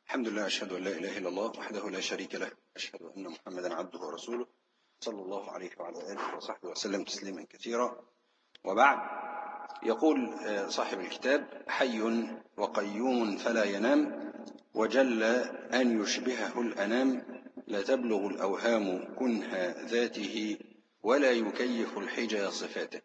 الحمد لله، أشهد أن لا إله إلا الله وحده لا شريك له، أشهد أن محمدا عبده ورسوله صلى الله عليه وعلى آله وصحبه وسلم تسليما كثيرا. وبعد، يقول صاحب الكتاب: حي وقيوم فلا ينام، وجل أن يشبهه الأنام، لا تبلغ الأوهام كنه ذاته، ولا يكيف الحجى صفاته.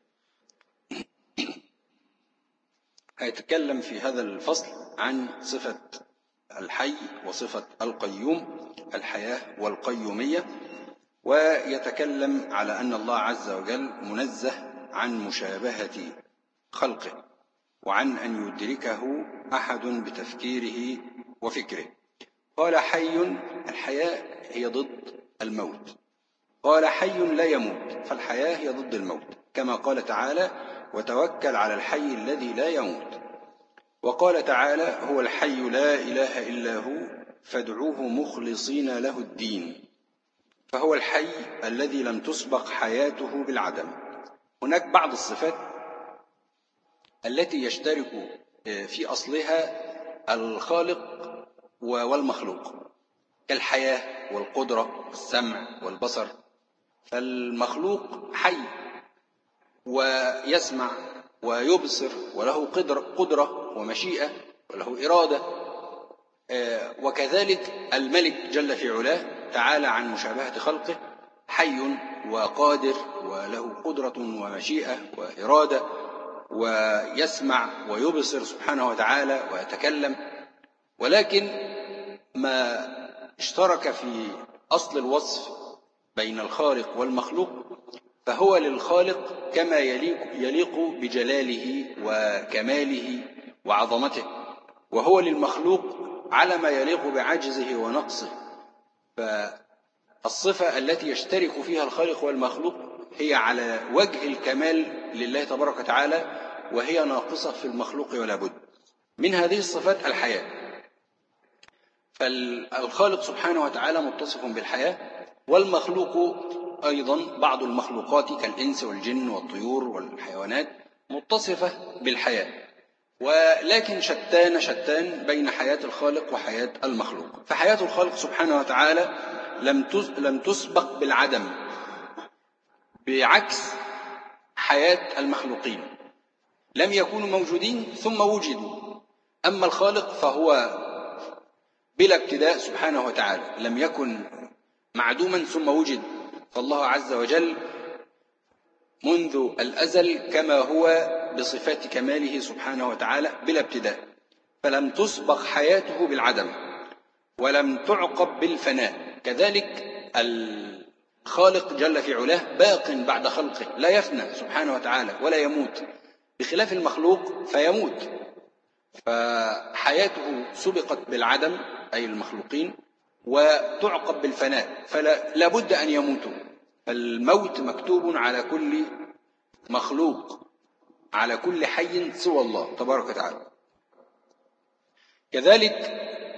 هيتكلم في هذا الفصل عن صفة الحي وصفة القيوم، الحياة والقيومية، ويتكلم على أن الله عز وجل منزه عن مشابهة خلقه، وعن أن يدركه أحد بتفكيره وفكره. قال: حي، الحياة هي ضد الموت. قال: حي لا يموت، فالحياة هي ضد الموت، كما قال تعالى: وتوكل على الحي الذي لا يموت. وقال تعالى: هو الحي لا إله إلا هو فادعوه مخلصين له الدين، فهو الحي الذي لم تسبق حياته بالعدم. هناك بعض الصفات التي يشترك في أصلها الخالق والمخلوق، كالحياة والقدرة والسمع والبصر. فالمخلوق حي ويسمع ويبصر، وله قدرة ومشيئة، وله إرادة. وكذلك الملك جل في علاه تعالى عن مشابهة خلقه، حي وقادر وله قدرة ومشيئة وإرادة، ويسمع ويبصر سبحانه وتعالى ويتكلم. ولكن ما اشترك في أصل الوصف بين الخالق والمخلوق فهو للخالق كما يليق بجلاله وكماله وعظمته، وهو للمخلوق على ما يليق بعجزه ونقصه. فالصفة التي يشترك فيها الخالق والمخلوق هي على وجه الكمال لله تبارك وتعالى، وهي ناقصة في المخلوق ولا بد. من هذه الصفات الحياة، فالخالق سبحانه وتعالى متصف بالحياة، والمخلوق أيضا بعض المخلوقات كالإنس والجن والطيور والحيوانات متصفة بالحياة، ولكن شتان بين حياة الخالق وحياة المخلوق. فحياة الخالق سبحانه وتعالى لم تسبق بالعدم، بعكس حياة المخلوقين، لم يكونوا موجودين ثم وجدوا. أما الخالق فهو بلا ابتداء سبحانه وتعالى، لم يكن معدوما ثم وجد. فالله عز وجل منذ الأزل كما هو بصفات كماله سبحانه وتعالى بلا ابتداء، فلم تسبق حياته بالعدم ولم تعقب بالفناء. كذلك الخالق جل في علاه باق بعد خلقه، لا يفنى سبحانه وتعالى ولا يموت، بخلاف المخلوق فيموت. فحياته سبقت بالعدم أي المخلوقين، وتعقب بالفناء، فلا بد أن يموتوا. الموت مكتوب على كل مخلوق، على كل حي سوى الله تبارك وتعالى. كذلك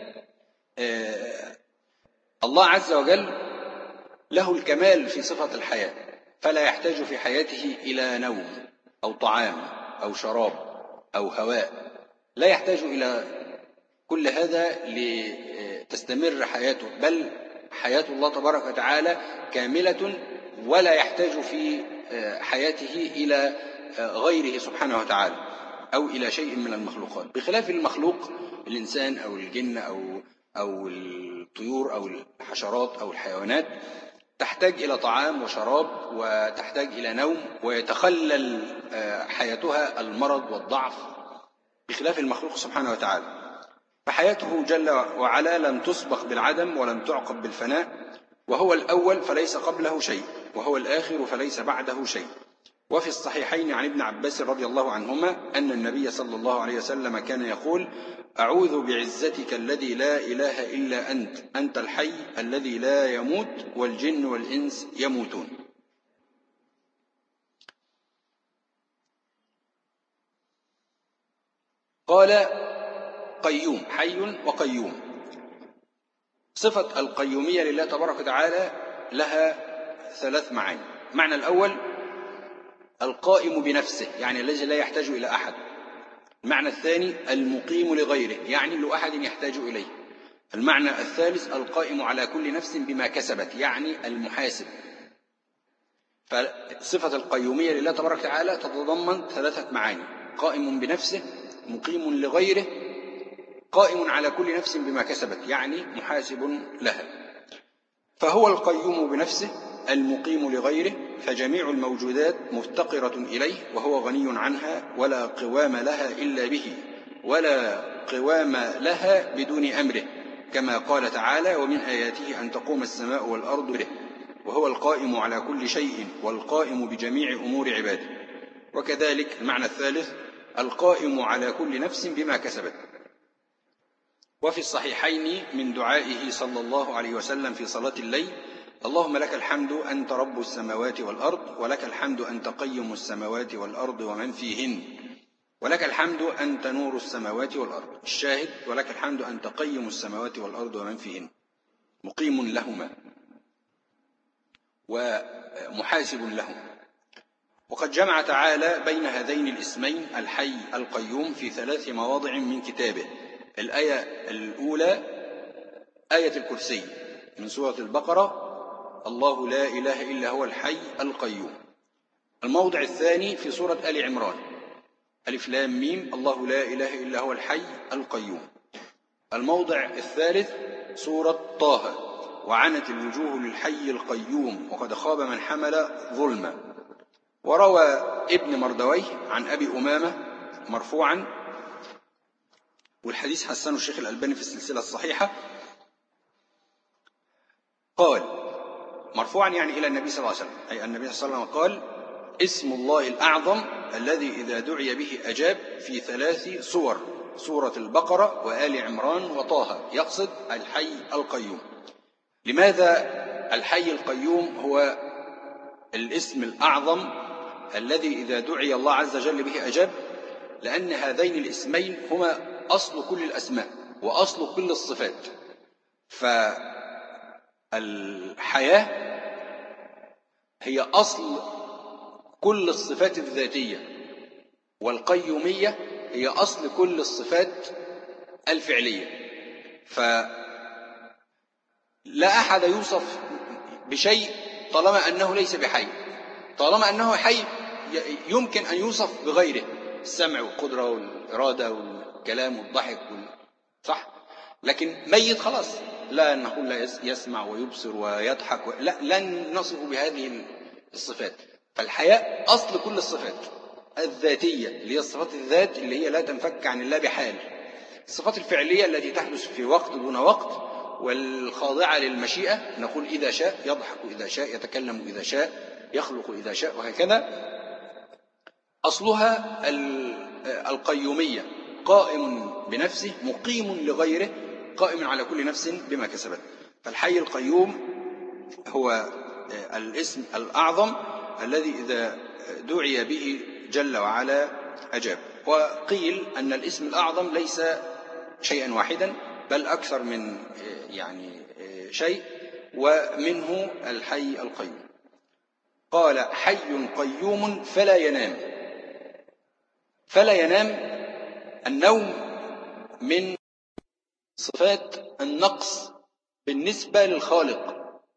الله عز وجل له الكمال في صفة الحياة، فلا يحتاج في حياته إلى نوم أو طعام أو شراب أو هواء، لا يحتاج إلى كل هذا لتستمر حياته، بل حياة الله تبارك وتعالى كاملة، ولا يحتاج في حياته إلى غيره سبحانه وتعالى أو إلى شيء من المخلوقات، بخلاف المخلوق الإنسان أو الجن أو الطيور أو الحشرات أو الحيوانات، تحتاج إلى طعام وشراب وتحتاج إلى نوم، ويتخلل حياتها المرض والضعف، بخلاف المخلوق سبحانه وتعالى. فحياته جل وعلا لم تسبق بالعدم ولم تعقب بالفناء، وهو الأول فليس قبله شيء، وهو الآخر فليس بعده شيء. وفي الصحيحين عن ابن عباس رضي الله عنهما أن النبي صلى الله عليه وسلم كان يقول: أعوذ بعزتك الذي لا إله إلا أنت الحي الذي لا يموت والجن والإنس يموتون. قال: قيوم، حي وقيوم. صفة القيومية لله تبارك وتعالى لها ثلاث معاني. المعنى الأول القائم بنفسه، يعني الذي لا يحتاج إلى أحد. المعنى الثاني المقيم لغيره، يعني لأحد يحتاج إليه. المعنى الثالث القائم على كل نفس بما كسبت، يعني المحاسب. فصفة القيومية لله تبارك وتعالى تتضمن ثلاثة معاني: قائم بنفسه، مقيم لغيره، قائم على كل نفس بما كسبت، يعني محاسب لها. فهو القيوم بنفسه المقيم لغيره، فجميع الموجودات مفتقرة إليه وهو غني عنها، ولا قوام لها إلا به، ولا قوام لها بدون أمره، كما قال تعالى: ومن آياته أن تقوم السماء والأرض به، وهو القائم على كل شيء والقائم بجميع أمور عباده. وكذلك المعنى الثالث القائم على كل نفس بما كسبت. وفي الصحيحين من دعائه صلى الله عليه وسلم في صلاة الليل: اللهم لك الحمد أنت رب السماوات والأرض، ولك الحمد أنت قيم السماوات والأرض ومن فيهن، ولك الحمد أنت نور السماوات والأرض. الشاهد: ولك الحمد أنت قيم السماوات والأرض ومن فيهن، مقيم لهما ومحاسب لهم. وقد جمع تعالى بين هذين الاسمين الحي القيوم في 3 مواضع من كتابه. الآية الأولى آية الكرسي من سورة البقرة: الله لا إله إلا هو الحي القيوم. الموضع الثاني في سورة آل عمران: ألف لام ميم الله لا إله إلا هو الحي القيوم. الموضع الثالث سورة طه: وعنت الوجوه للحي القيوم وقد خاب من حمل ظلما. وروى ابن مردويه عن أبي أمامة مرفوعا، والحديث حسنه الشيخ الألباني في السلسلة الصحيحة، قال مرفوعا يعني إلى النبي صلى الله عليه وسلم، أي النبي صلى الله عليه وسلم قال: اسم الله الأعظم الذي إذا دعي به أجاب، في 3 سور: سورة البقرة وآل عمران وطه، يقصد الحي القيوم. لماذا الحي القيوم هو الاسم الأعظم الذي إذا دعي الله عز وجل به أجاب؟ لأن هذين الاسمين هما أصل كل الأسماء وأصل كل الصفات. فالحياة هي أصل كل الصفات الذاتية، والقيومية هي أصل كل الصفات الفعلية. فلا أحد يوصف بشيء طالما أنه ليس بحي. طالما أنه حي يمكن أن يوصف بغيره: السمع والقدرة والإرادة والكلام والضحك صح؟ لكن ميت خلاص لا نقول لا يسمع ويبصر ويضحك لا، لن نصف بهذه الصفات. فالحياة أصل كل الصفات الذاتية اللي هي صفات الذات اللي هي لا تنفك عن الله بحال. الصفات الفعلية التي تحدث في وقت دون وقت والخاضعة للمشيئة، نقول إذا شاء يضحك، إذا شاء يتكلم، إذا شاء يخلق، إذا شاء، وهكذا. أصلها القيومية: قائم بنفسه، مقيم لغيره، قائم على كل نفس بما كسبت. فالحي القيوم هو الاسم الأعظم الذي إذا دعي به جل وعلا أجاب. وقيل أن الاسم الأعظم ليس شيئا واحدا بل أكثر من شيء، ومنه الحي القيوم. قال: حي قيوم فلا ينام. فلا ينام، النوم من صفات النقص بالنسبة للخالق،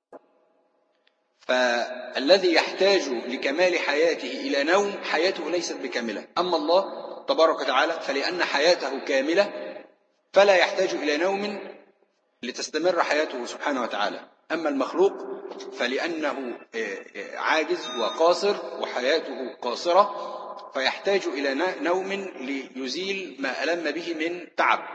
فالذي يحتاج لكمال حياته إلى نوم حياته ليست بكاملة. أما الله تبارك وتعالى فلأن حياته كاملة فلا يحتاج إلى نوم لتستمر حياته سبحانه وتعالى. أما المخلوق فلأنه عاجز وقاصر وحياته قاصرة فيحتاج إلى نوم ليزيل ما ألم به من تعب.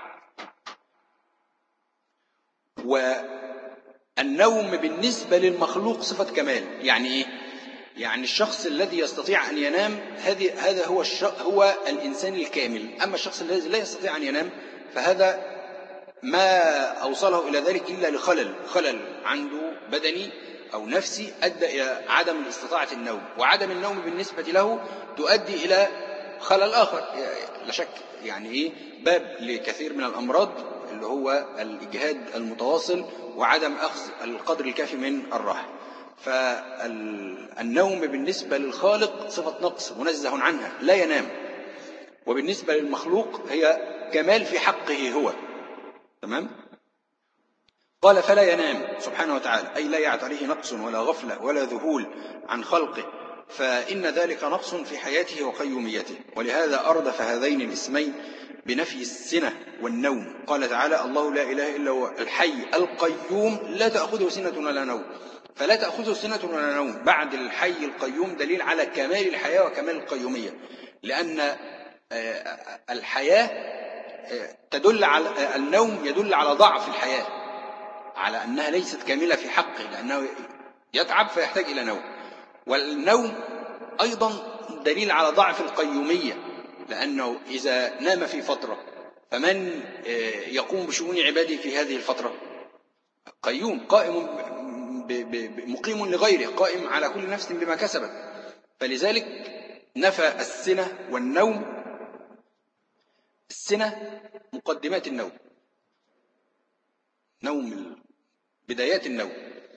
والنوم بالنسبة للمخلوق صفة كمال. يعني إيه؟ يعني الشخص الذي يستطيع أن ينام هذا هو الإنسان الكامل. أما الشخص الذي لا يستطيع أن ينام فهذا ما أوصله إلى ذلك إلا خلل عنده بدني أو نفسي أدى إلى عدم الاستطاعة النوم، وعدم النوم بالنسبة له تؤدي إلى خلل آخر لا شك. باب لكثير من الأمراض اللي هو الإجهاد المتواصل وعدم أخذ القدر الكافي من الراحة. فالنوم بالنسبة للخالق صفة نقص منزه عنها لا ينام، وبالنسبة للمخلوق هي كمال في حقه هو. تمام؟ قال فلا ينام سبحانه وتعالى، أي لا يعتريه نقص ولا غفلة ولا ذهول عن خلقه، فإن ذلك نقص في حياته وقيوميته. ولهذا أردف هذين الاسمين بنفي السنة والنوم. قال تعالى: الله لا إله إلا هو الحي القيوم لا تأخذه سنة ولا نوم. فلا تأخذه سنة ولا نوم بعد الحي القيوم دليل على كمال الحياة وكمال القيومية، لأن الحياة تدل على النوم، يدل على ضعف الحياة، على أنها ليست كاملة في حقه، لأنه يتعب فيحتاج إلى نوم. والنوم أيضا دليل على ضعف القيومية، لأنه إذا نام في فترة فمن يقوم بشؤون عباده في هذه الفترة؟ قيوم، قائم مقيم لغيره، قائم على كل نفس بما كسبت. فلذلك نفى السنة والنوم. السنة مقدمات النوم، نوم بدايات النوم،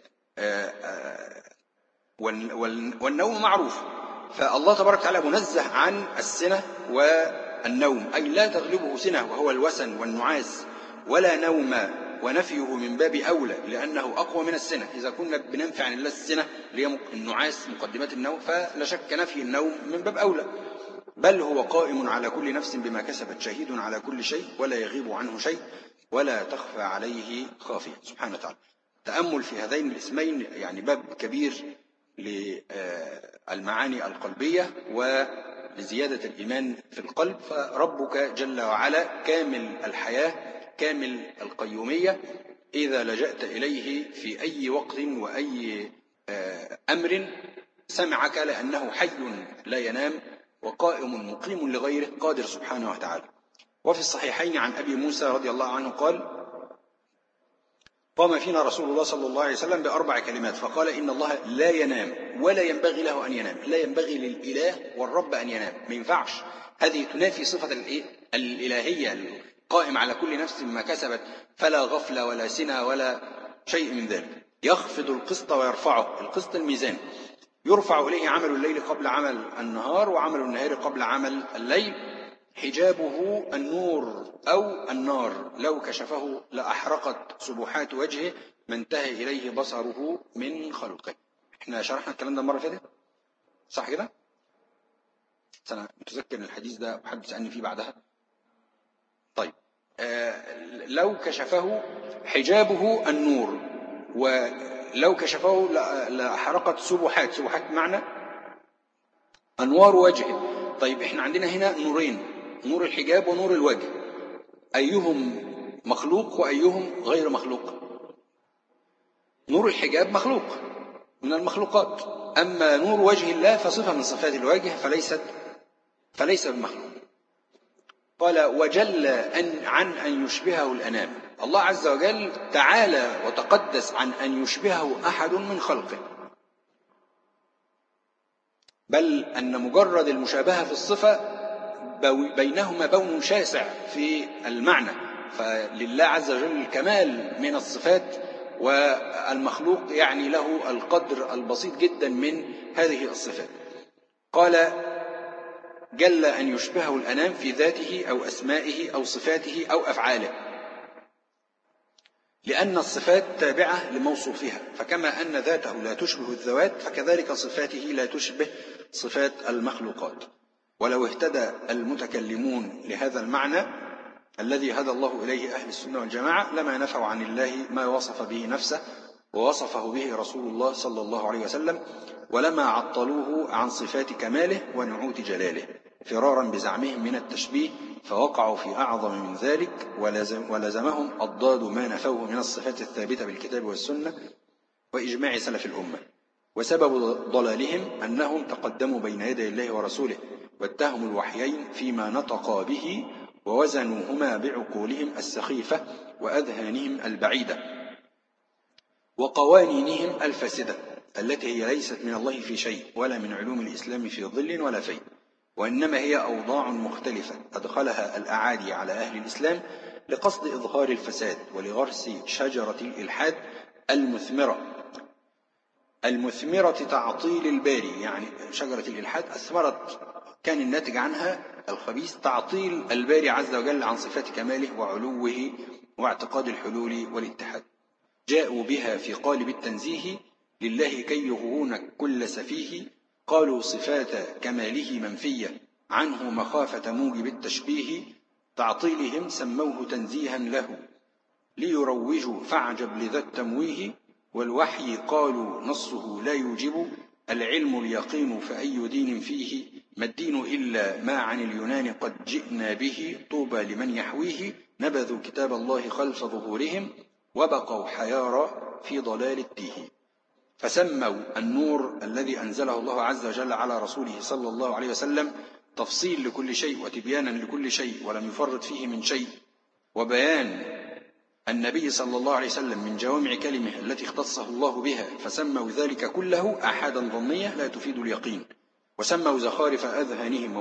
والنوم معروف. فالله تبارك وتعالى منزه عن السنة والنوم، أي لا تغلبه سنة وهو الوسن والنعاس، ولا نوم، ونفيه من باب أولى لأنه أقوى من السنة. إذا كنا بننفي عن الله السنة اللي هي النعاس مقدمات النوم، فلا شك نفي النوم من باب أولى. بل هو قائم على كل نفس بما كسبت، شهيد على كل شيء ولا يغيب عنه شيء ولا تخفى عليه خافية سبحانه وتعالى. تأمل في هذين الاسمين يعني باب كبير للمعاني القلبية ولزيادة الإيمان في القلب. فربك جل وعلا كامل الحياة كامل القيومية، إذا لجأت إليه في أي وقت وأي أمر سمعك، لأنه حي لا ينام وقائم مقيم لغيره قادر سبحانه وتعالى. وفي الصحيحين عن أبي موسى رضي الله عنه قال: قام فينا رسول الله صلى الله عليه وسلم ب4 كلمات فقال: إن الله لا ينام ولا ينبغي له أن ينام. لا ينبغي للإله والرب أن ينام، ما ينفعش. هذه تنافي صفة الإلهية القائم على كل نفس ما كسبت، فلا غفلة ولا سنة ولا شيء من ذلك. يخفض القسط ويرفعه. القسط الميزان، يرفع إليه عمل الليل قبل عمل النهار وعمل النهار قبل عمل الليل. حجابه النور أو النار، لو كشفه لأحرقت سبحات وجهه ما انتهى إليه بصره من خلقه. احنا شرحنا الكلام ده المرة اللي فاتت صح كده؟ أنا متذكر الحديث ده وحد سألني فيه بعدها. طيب لو كشفه حجابه النور، ولو كشفه لأحرقت سبحات معنى أنوار وجهه. طيب احنا عندنا هنا نورين، نور الحجاب ونور الوجه، أيهم مخلوق وأيهم غير مخلوق؟ نور الحجاب مخلوق من المخلوقات، أما نور وجه الله فصفة من صفات الوجه فليس بمخلوق. قال: وجل عن أن يشبهه الأنام. الله عز وجل تعالى وتقدس عن أن يشبهه أحد من خلقه، بل أن مجرد المشابهة في الصفة بينهما بون شاسع في المعنى. فلله عز وجل الكمال من الصفات، والمخلوق يعني له القدر البسيط جدا من هذه الصفات. قال: جل أن يشبهه الأنام في ذاته أو أسمائه أو صفاته أو أفعاله، لأن الصفات تابعة لموصوفها، فكما أن ذاته لا تشبه الذوات فكذلك صفاته لا تشبه صفات المخلوقات. ولو اهتدى المتكلمون لهذا المعنى الذي هدى الله إليه أهل السنة والجماعة لما نفوا عن الله ما وصف به نفسه ووصفه به رسول الله صلى الله عليه وسلم، ولما عطلوه عن صفات كماله ونعوت جلاله فرارا بزعمهم من التشبيه، فوقعوا في أعظم من ذلك، ولزمهم أضداد ما نفوه من الصفات الثابتة بالكتاب والسنة وإجماع سلف الأمة. وسبب ضلالهم أنهم تقدموا بين يدي الله ورسوله واتهموا الوحيين فيما نطقا به، ووزنوهما بعقولهم السخيفة وأذهانهم البعيدة وقوانينهم الفاسدة التي هي ليست من الله في شيء ولا من علوم الإسلام في ظل ولا في، وإنما هي أوضاع مختلفة أدخلها الأعادي على أهل الإسلام لقصد إظهار الفساد ولغرس شجرة الإلحاد المثمرة تعطيل الباري. يعني شجرة الإلحاد أثمرت، كان الناتج عنها الخبيث تعطيل الباري عز وجل عن صفات كماله وعلوه واعتقاد الحلول والاتحاد. جاءوا بها في قالب التنزيه لله كي يغرون كل سفيه. قالوا صفات كماله منفية عنه مخافة موجب التشبيه. تعطيلهم سموه تنزيها له ليروجوا فاعجب لذا التمويه. والوحي قالوا نصه لا يوجب العلم اليقين فأي دين فيه. ما الدين إلا ما عن اليونان قد جئنا به. طوبى لمن يحويه. نبذوا كتاب الله خلف ظهورهم وبقوا حيارى في ضلال التيه. فسموا النور الذي أنزله الله عز وجل على رسوله صلى الله عليه وسلم تفصيل لكل شيء وتبيانا لكل شيء ولم يفرط فيه من شيء، وبيان النبي صلى الله عليه وسلم من جوامع كلمه التي اختصه الله بها، فسموا ذلك كله آحادا ظنية لا تفيد اليقين. وسموا زخارف أذهانهم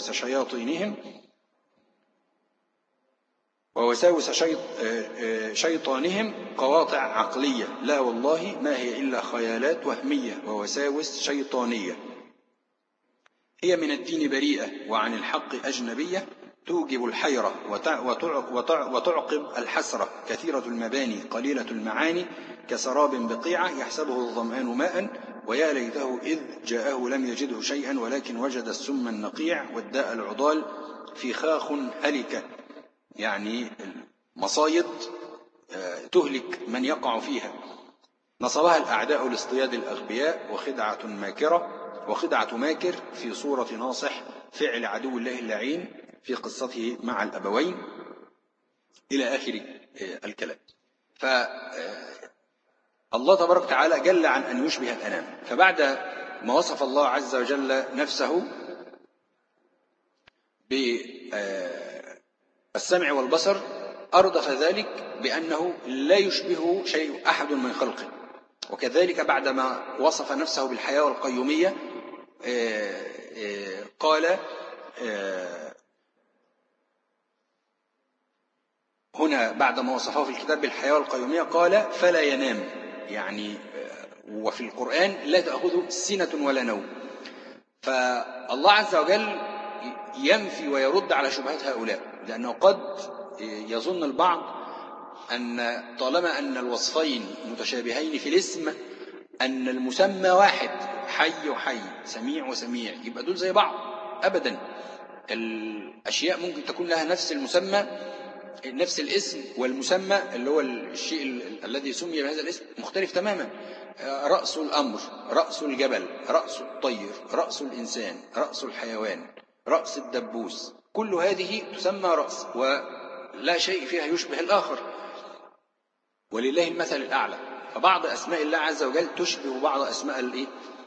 ووساوس شيطانهم قواطع عقلية. لا والله ما هي إلا خيالات وهمية ووساوس شيطانية. هي من الدين بريئة وعن الحق أجنبية. توجب الحيرة وتعقب الحسرة. كثيرة المباني قليلة المعاني. كسراب بقيعة يحسبه الظمآن ماء ويا ليته إذ جاءه لم يجده شيئا ولكن وجد السم النقيع والداء العضال فخاخ هلكة. يعني مصايد تهلك من يقع فيها. نصبها الأعداء لاصطياد الأغبياء وخدعة ماكر في صورة ناصح فعل عدو الله اللعين في قصته مع الأبوين إلى آخر الكلام. فالله تبارك وتعالى جل عن أن يشبه الأنام. فبعد ما وصف الله عز وجل نفسه بالسمع والبصر أردف ذلك بأنه لا يشبه شيء أحد من خلقه. وكذلك بعدما وصف نفسه بالحياة والقيومية قال هنا بعدما وصفه في الكتاب بالحياة والقيومية قال فلا ينام. يعني وفي القرآن لا تأخذه سنة ولا نوم. فالله عز وجل ينفي ويرد على شبهات هؤلاء، لأنه قد يظن البعض أن طالما أن الوصفين متشابهين في الاسم أن المسمى واحد، حي وحي، سميع وسميع، يبقى دول زي بعض. أبدا، الأشياء ممكن تكون لها نفس المسمى، نفس الاسم، والمسمى اللي هو الشيء الذي سمي بهذا الاسم مختلف تماما. رأس الأمر، رأس الجبل، رأس الطير، رأس الإنسان، رأس الحيوان، رأس الدبوس، كل هذه تسمى رأس ولا شيء فيها يشبه الآخر، ولله المثل الأعلى. فبعض أسماء الله عز وجل تشبه بعض أسماء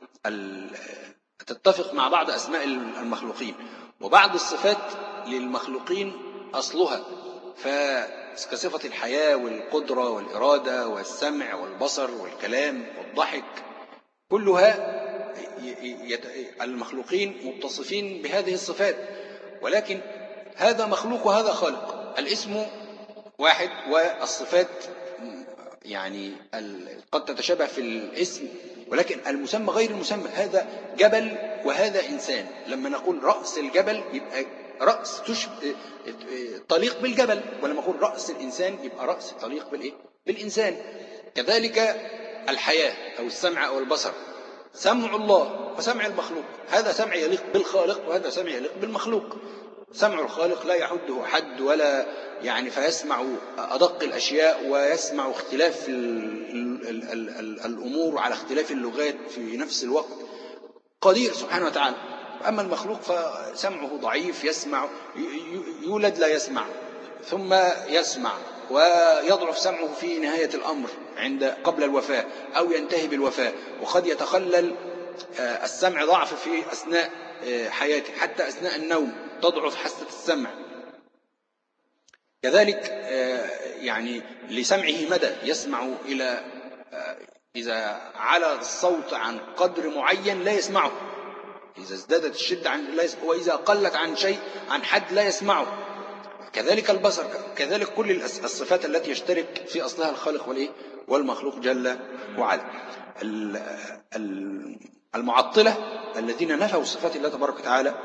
تتفق مع بعض أسماء المخلوقين، وبعض الصفات للمخلوقين أصلها، فكصفة الحياة والقدرة والإرادة والسمع والبصر والكلام والضحك، كلها المخلوقين متصفين بهذه الصفات. ولكن هذا مخلوق وهذا خالق. الاسم واحد والصفات يعني قد تتشابه في الاسم، ولكن المسمى غير المسمى. هذا جبل وهذا إنسان. لما نقول رأس الجبل يبقى رأس طليق بالجبل، ولما نقول رأس الإنسان يبقى رأس طليق بالإنسان. كذلك الحياة أو السمع أو البصر، سمع الله وسمع المخلوق، هذا سمع يليق بالخالق وهذا سمع يليق بالمخلوق. سمع الخالق لا يحده حد ولا يعني، فيسمع أدق الأشياء ويسمع اختلاف الأمور على اختلاف اللغات في نفس الوقت، قدير سبحانه وتعالى. أما المخلوق فسمعه ضعيف، يسمع يولد لا يسمع ثم يسمع ويضعف سمعه في نهاية الأمر قبل الوفاة أو ينتهي بالوفاة، وقد يتخلل السمع ضعف في أثناء حياته، حتى أثناء النوم تضعف حاسة السمع. كذلك يعني لسمعه مدى، يسمع إذا على الصوت عن قدر معين لا يسمعه، إذا ازدادت الشدة وإذا قلت عن شيء عن حد لا يسمعه. كذلك البصر، كذلك كل الصفات التي يشترك في أصلها الخالق والمخلوق جل وعلا. المعطلة الذين نفوا صفات الله تبارك وتعالى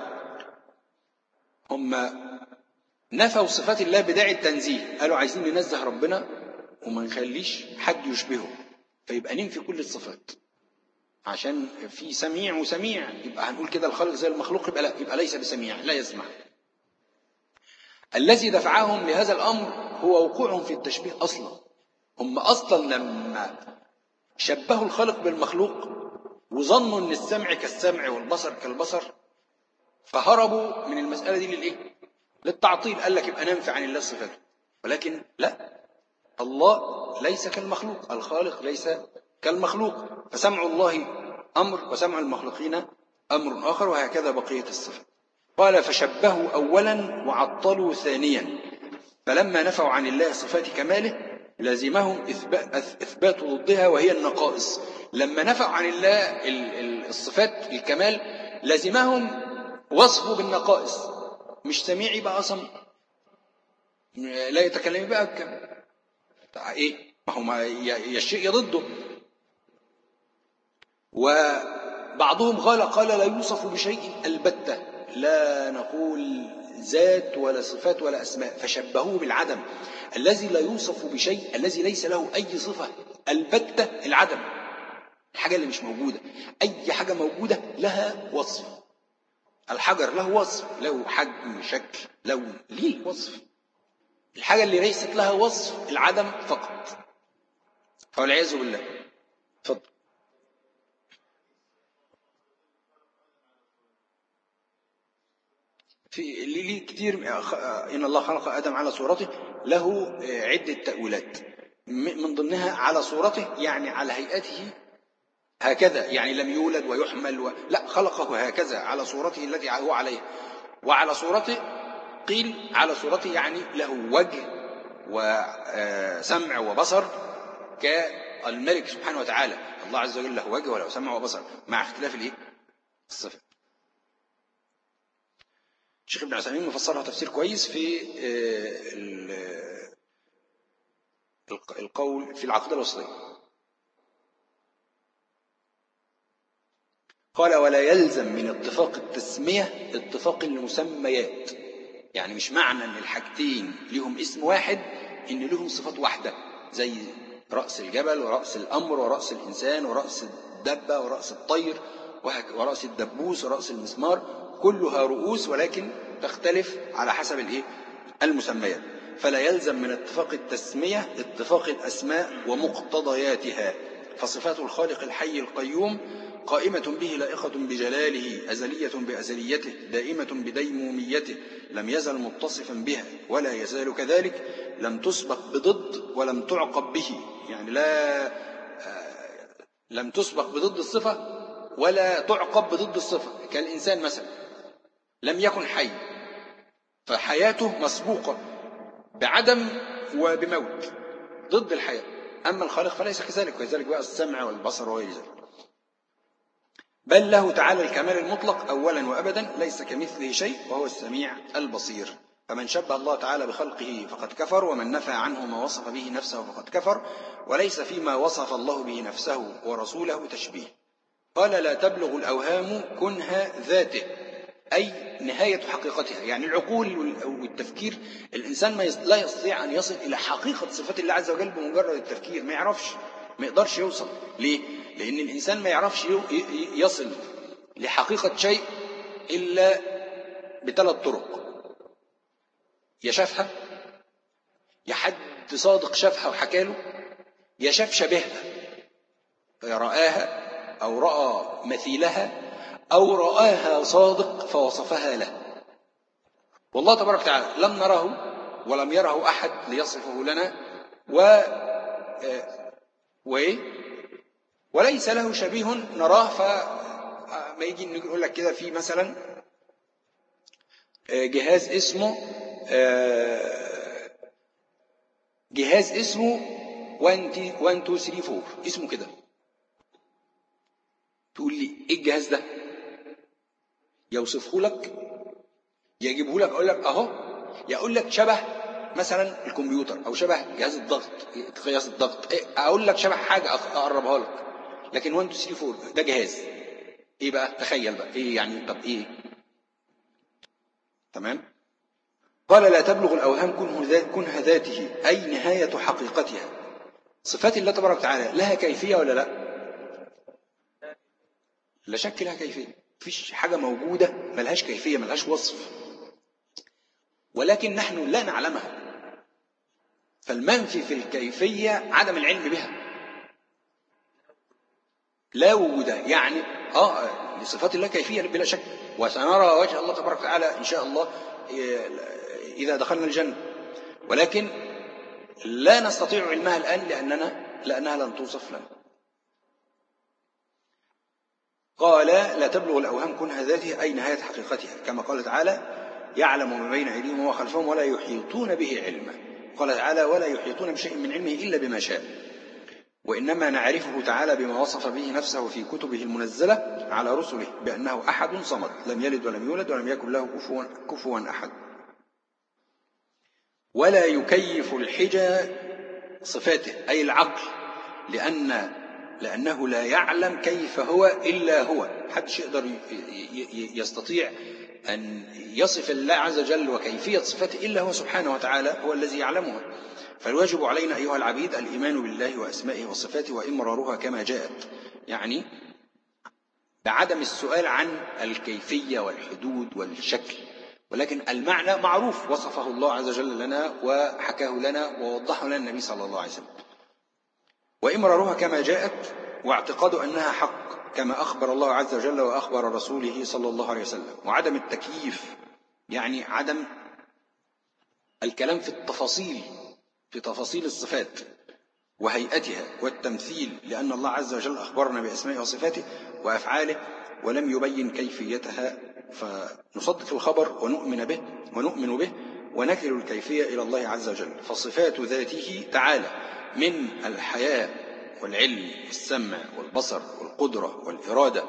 هم نفوا صفات الله بداعي التنزيه، قالوا عايزين ننزه ربنا وما نخليش حد يشبهه، فيبقى ننفي كل الصفات. عشان في سميع وسميع، يبقى هنقول كده الخالق زي المخلوق، يبقى لا، يبقى ليس بسميع، لا يسمع. الذي دفعهم لهذا الأمر هو وقوعهم في التشبيه أصلا. هم أصلا لما شبهوا الخالق بالمخلوق وظنوا أن السمع كالسمع والبصر كالبصر، فهربوا من المسألة دي للإيه؟ للتعطيل. قال لك يبقى ننفي عن الله صفاته، ولكن لا، الله ليس كالمخلوق، الخالق ليس كالمخلوق، فسمع الله أمر وسمع المخلوقين أمر آخر، وهكذا بقية الصفات. قال فشبهوا أولا وعطلوا ثانيا، فلما نفوا عن الله صفات كماله لازمهم إثبات ضدها وهي النقائص. لما نفوا عن الله الصفات الكمال لازمهم وصفه بالنقائص. مش سميع يبقى أصم، لا يتكلم بقى بكم إيه؟ ما هو الشيء يضده. وبعضهم قال لا يوصف بشيء البتة، لا نقول ذات ولا صفات ولا أسماء، فشبهوه بالعدم الذي لا يوصف بشيء، الذي ليس له أي صفة البتة، العدم، الحاجة اللي مش موجودة. أي حاجة موجودة لها وصف. الحجر له وصف، له حجم، شكل، لون، ليه وصف. الحاجة اللي ليست لها وصف العدم فقط، فالعياذ بالله. تفضل. في ليه كتير. إن الله خلق آدم على صورته، له عدة تأويلات، من ضمنها على صورته يعني على هيئته هكذا، يعني لم يولد ويحمل لا، خلقه هكذا على صورته التي هو عليها. وعلى صورته قيل على صورته يعني له وجه وسمع وبصر كالملك سبحانه وتعالى. الله عز وجل له وجه وله سمع وبصر مع اختلاف الصفات. الشيخ ابن عثيمين مفسرها تفسير كويس في القول في العقيدة الوسطية. قال ولا يلزم من اتفاق التسمية اتفاق المسميات. يعني مش معنى ان الحاجتين لهم اسم واحد ان لهم صفات واحدة، زي رأس الجبل ورأس الأمر ورأس الإنسان ورأس الدبة ورأس الطير ورأس الدبوس ورأس المسمار، كلها رؤوس ولكن تختلف على حسب المسميات. فلا يلزم من اتفاق التسمية اتفاق الأسماء ومقتضياتها، فصفات الخالق الحي القيوم قائمة به لائقة بجلاله، أزلية بأزليته، دائمة بديموميته، لم يزل متصفا بها ولا يزال كذلك، لم تسبق بضد ولم تعقب به. يعني لم تسبق بضد الصفة ولا تعقب بضد الصفة. كالإنسان مثلا لم يكن حي، فحياته مسبوقة بعدم وبموت ضد الحياة. أما الخالق فليس كذلك، وكذلك بقى السمع والبصر وغير ذلك. بل له تعالى الكمال المطلق أولا وأبدا، ليس كمثله شيء وهو السميع البصير. فمن شبه الله تعالى بخلقه فقد كفر، ومن نفى عنه ما وصف به نفسه فقد كفر، وليس فيما وصف الله به نفسه ورسوله تشبيه. قال لا تبلغ الأوهام كنه ذاته، أي نهاية حقيقتها. يعني العقول والتفكير، الإنسان لا يستطيع أن يصل إلى حقيقة صفات الله عز وجل بمجرد التفكير، ما يعرفش، ما يقدرش يوصل. ليه؟ لأن الإنسان ما يعرفش يصل لحقيقة شيء إلا بثلاث طرق: يا شافها، يا حد صادق شافها وحكى له، يا شاف شبهها رآها أو رأى مثيلها، أو رآها صادق فوصفها له. والله تبارك وتعالى لم نره ولم يره أحد ليصفه لنا، وليس له شبيه نراه. فما يجي نقول لك كده في مثلا جهاز اسمه 1 2 3 4، اسمه كده. تقول لي ايه الجهاز ده؟ يوصفه لك، يجيبه لك، اقول لك اهو، يقول لك شبه مثلا الكمبيوتر، او شبه جهاز الضغط، قياس الضغط، اقول لك شبه حاجه اقربها لك. لكن 1 2 3 4 ده جهاز ايه بقى؟ تخيل بقى ايه يعني. طب ايه؟ تمام. قال لا تبلغ الاوهام كنه ذاته، اي نهايه حقيقتها، صفات الله تبارك وتعالى لها كيفية ولا لا؟ لا شك لها كيفية. مفيش حاجة موجودة ملهاش كيفية، ملهاش وصف، ولكن نحن لا نعلمها. فالمنفي في الكيفية عدم العلم بها، لا وجود يعني. لصفات الله كيفية بلا شك، وسنرى وجه الله تبارك وتعالى إن شاء الله إذا دخلنا الجنة، ولكن لا نستطيع علمها الآن لأنها لن توصف لنا. قال لا تبلغ الأوهام كنها ذاته أي نهاية حقيقتها، كما قال تعالى يعلم ما بين أيديهم وما خلفهم ولا يحيطون به علما. قال تعالى ولا يحيطون بشيء من علمه إلا بما شاء. وإنما نعرفه تعالى بما وصف به نفسه في كتبه المنزلة على رسله بأنه أحد صمد لم يلد ولم يولد ولم يكن له كفوا أحد. ولا يكيف الحجى صفاته أي العقل، لأنه لا يعلم كيف هو إلا هو. محدش يقدر يستطيع أن يصف الله عز وجل وكيفية صفاته إلا هو سبحانه وتعالى، هو الذي يعلمها. فالواجب علينا أيها العبيد الإيمان بالله وأسمائه وصفاته وإمرارها كما جاءت، يعني بعدم السؤال عن الكيفية والحدود والشكل، ولكن المعنى معروف وصفه الله عز وجل لنا وحكاه لنا ووضحه لنا النبي صلى الله عليه وسلم. وإمرارها كما جاءت واعتقاد أنها حق كما أخبر الله عز وجل وأخبر رسوله صلى الله عليه وسلم. وعدم التكييف يعني عدم الكلام في تفاصيل الصفات وهيئتها والتمثيل، لأن الله عز وجل أخبرنا بأسمائه وصفاته وأفعاله ولم يبين كيفيتها، فنصدق الخبر ونؤمن به ونكل الكيفية إلى الله عز وجل. فصفات ذاته تعالى من الحياة والعلم والسمع والبصر والقدرة والإرادة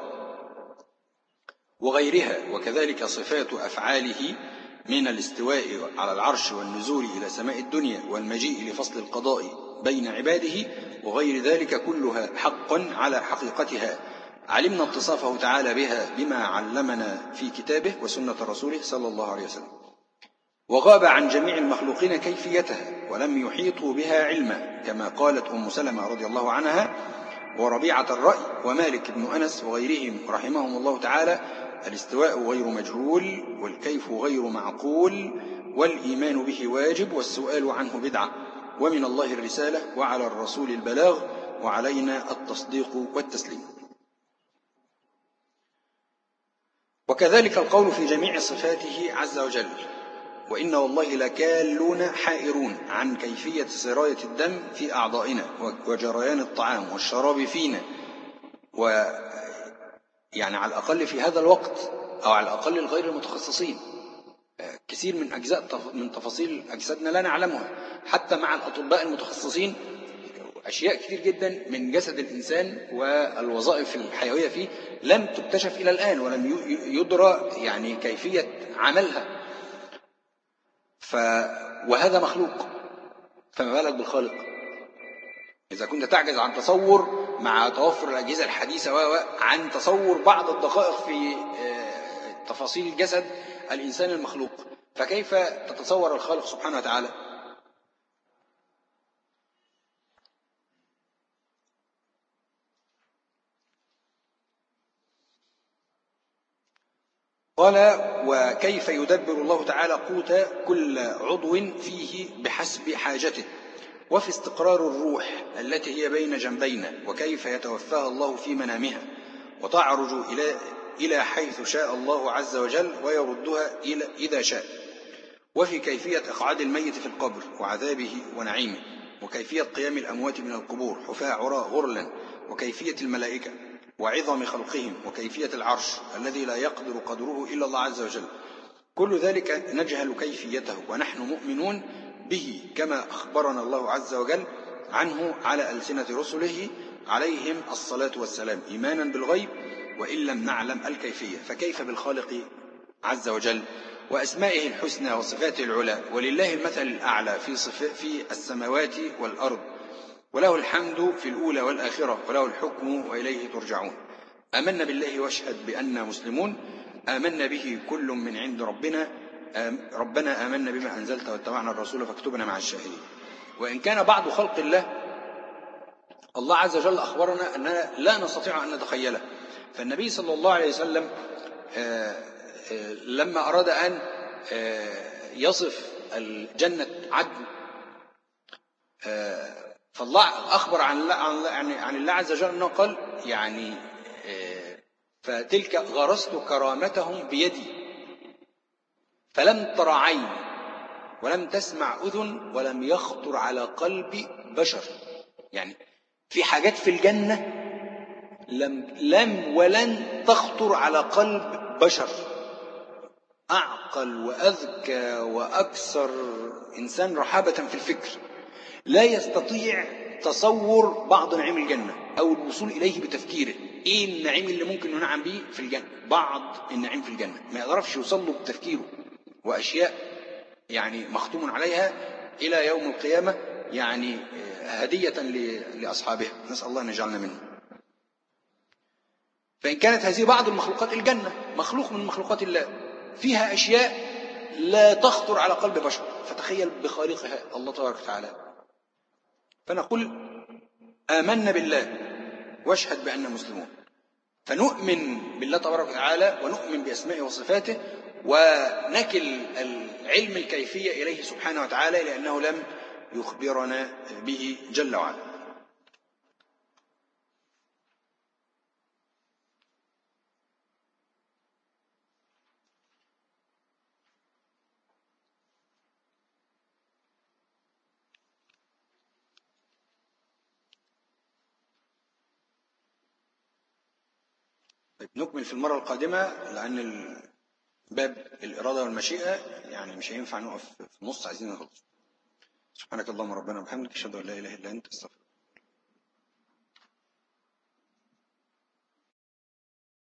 وغيرها، وكذلك صفات أفعاله من الاستواء على العرش والنزول إلى سماء الدنيا والمجيء لفصل القضاء بين عباده وغير ذلك كلها حق على حقيقتها. علمنا اتصافه تعالى بها بما علمنا في كتابه وسنة رسوله صلى الله عليه وسلم. وغاب عن جميع المخلوقين كيفيتها ولم يحيطوا بها علما، كما قالت أم سلمة رضي الله عنها وربيعة الرأي ومالك بن أنس وغيرهم رحمهم الله تعالى: الاستواء غير مجهول والكيف غير معقول والإيمان به واجب والسؤال عنه بدعة، ومن الله الرسالة وعلى الرسول البلاغ وعلينا التصديق والتسليم. وكذلك القول في جميع صفاته عز وجل: وإن والله لكالون حائرون عن كيفية سراية الدم في أعضائنا وجريان الطعام والشراب فينا، ويعني على الأقل في هذا الوقت أو على الأقل الغير المتخصصين كثير من من تفاصيل أجسادنا لا نعلمها، حتى مع الأطباء المتخصصين أشياء كثير جدا من جسد الإنسان والوظائف الحيوية فيه لم تكتشف إلى الآن ولم يدرى يعني كيفية عملها. وهذا مخلوق، فما بالك بالخالق؟ إذا كنت تعجز عن تصور مع توفر الأجهزة الحديثة عن تصور بعض الدقائق في تفاصيل الجسد الإنسان المخلوق، فكيف تتصور الخالق سبحانه وتعالى؟ قال: وكيف يدبر الله تعالى قوت كل عضو فيه بحسب حاجته، وفي استقرار الروح التي هي بين جنبينا، وكيف يتوفاها الله في منامها وتعرج إلى حيث شاء الله عز وجل ويردها إذا شاء، وفي كيفية إقعاد الميت في القبر وعذابه ونعيمه، وكيفية قيام الأموات من القبور حفاة عراة غرلا، وكيفية الملائكة وعظم خلقهم، وكيفية العرش الذي لا يقدر قدره إلا الله عز وجل. كل ذلك نجهل كيفيته ونحن مؤمنون به كما أخبرنا الله عز وجل عنه على ألسنة رسله عليهم الصلاة والسلام إيمانا بالغيب وإن لم نعلم الكيفية، فكيف بالخالق عز وجل وأسمائه الحسنى وصفاته العلى، ولله المثل الأعلى في السماوات والأرض، وله الحمد في الأولى والآخرة، وله الحكم وإليه ترجعون. آمنا بالله واشهد بأننا مسلمون، آمنا به كل من عند ربنا آمنا بما أنزلت واتبعنا الرسول فاكتبنا مع الشاهدين. وإن كان بعض خلق الله الله عز وجل أخبرنا أننا لا نستطيع أن نتخيله. فالنبي صلى الله عليه وسلم لما أراد أن يصف الجنة عدن، فالله أخبر عن الله عز وجل أنه قال يعني فتلك غرست كرامتهم بيدي فلم تر عين ولم تسمع أذن ولم يخطر على قلب بشر. يعني في حاجات في الجنة لم ولن تخطر على قلب بشر. أعقل وأذكى وأكثر إنسان رحابة في الفكر لا يستطيع تصور بعض نعيم الجنة أو الوصول إليه بتفكيره. إيه النعيم اللي ممكن ننعم به في الجنة؟ بعض النعيم في الجنة ما يعرفش يوصل له بتفكيره، وأشياء يعني مختوم عليها إلى يوم القيامة، يعني هدية لأصحابها، نسأل الله أن يجعلنا منه. فإن كانت هذه بعض المخلوقات، الجنة مخلوق من مخلوقات الله فيها أشياء لا تخطر على قلب بشر، فتخيل بخالقها الله تبارك وتعالى. فنقول آمنا بالله واشهد بأننا مسلمون، فنؤمن بالله تبارك وتعالى ونؤمن بأسمائه وصفاته، ونكل العلم الكيفية إليه سبحانه وتعالى لأنه لم يخبرنا به جل وعلا. نكمل في المرة القادمة، لأن باب الإرادة والمشيئة يعني مش هينفع نقف في النص، عايزين نخلص. سبحانك اللهم ربنا وبحمدك، أشهد أن لا إله إلا أنت، استغفرك.